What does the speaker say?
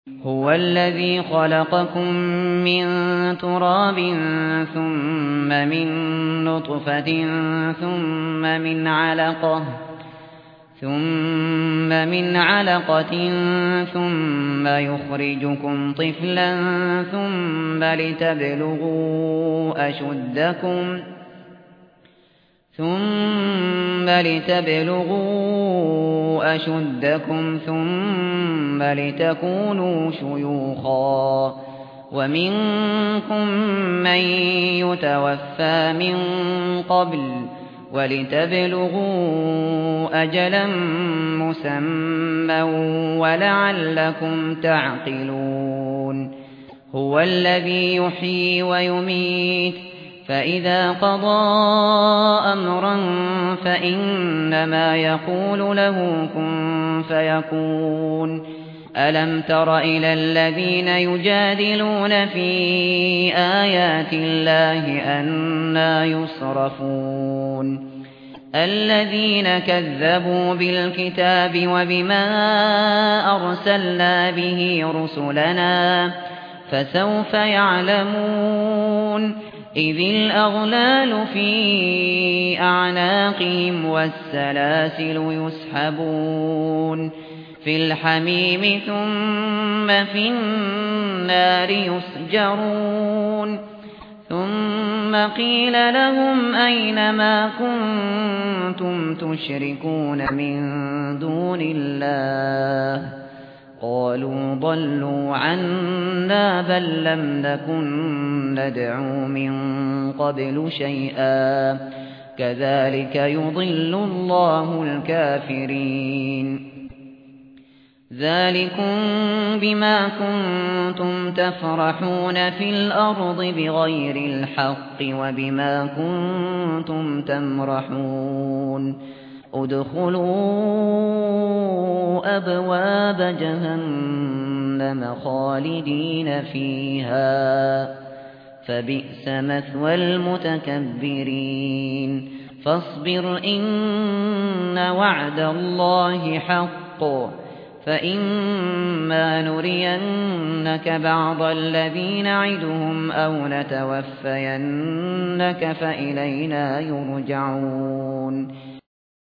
هُوَ الَّذِي خَلَقَكُم مِّن تُرَابٍ ثُمَّ مِن نُّطْفَةٍ ثُمَّ مِنْ عَلَقَةٍ ثُمَّ يُخْرِجُكُمْ طِفْلًا ثُمَّ لِتَبْلُغُوا أَشُدَّكُمْ ثُمَّ لِتَكُونُوا شُيُوخًا وَمِنكُم مَّن يُتَوَفَّىٰ مِن قَبْلُ وَلِتَبْلُغُوا أَجَلًا مُّسَمًّى وَلَعَلَّكُمْ تَعْقِلُونَ هُوَ الَّذِي يُحْيِي وَيُمِيتُ فَإِذَا قَضَىٰ أَمْرًا فَإِنَّمَا يَقُولُ لَهُ كُن فَيَكُونُ أَلَمْ تَرَ إِلَى الَّذِينَ يُجَادِلُونَ فِي آيَاتِ اللَّهِ أَنَّىٰ يُصْرَفُونَ الَّذِينَ كَذَّبُوا بِالْكِتَابِ وَبِمَا أَرْسَلْنَا بِهِ رُسُلَنَا فَسَوْفَ يَعْلَمُونَ إِذِ الْأَغْلَالُ فِي أَعْنَاقِهِمْ وَالسَّلَاسِلُ يُسْحَبُونَ فِي الْحَمِيمِ ثُمَّ فِي النَّارِ يُسْجَرُونَ ثُمَّ قِيلَ لَهُمْ أَيْنَ مَا كُنتُمْ تُشْرِكُونَ مِن دُونِ اللَّهِ قَالُوا ضَلُّوا عَنَّا بَل لَّمْ نَكُن نَّدْعُو مِن قَبْلُ شَيْئًا كَذَٰلِكَ يُضِلُّ اللَّهُ الْكَافِرِينَ ذَٰلِكُم بِمَا كُنتُمْ تَفْرَحُونَ فِي الْأَرْضِ بِغَيْرِ الْحَقِّ وَبِمَا كُنتُمْ تَمْرَحُونَ ادْخُلُوا أَبْوَابَ جَهَنَّمَ خَالِدِينَ فِيهَا فَبِئْسَ مَثْوَى الْمُتَكَبِّرِينَ فَاصْبِرْ إِنَّ وَعْدَ اللَّهِ حَقٌّ فَإِمَّا نُرِيَنَّكَ بَعْضَ الَّذِي نَعِدُهُمْ أَوْ نَتَوَفَّيَنَّكَ فَإِلَيْنَا يُرْجَعُونَ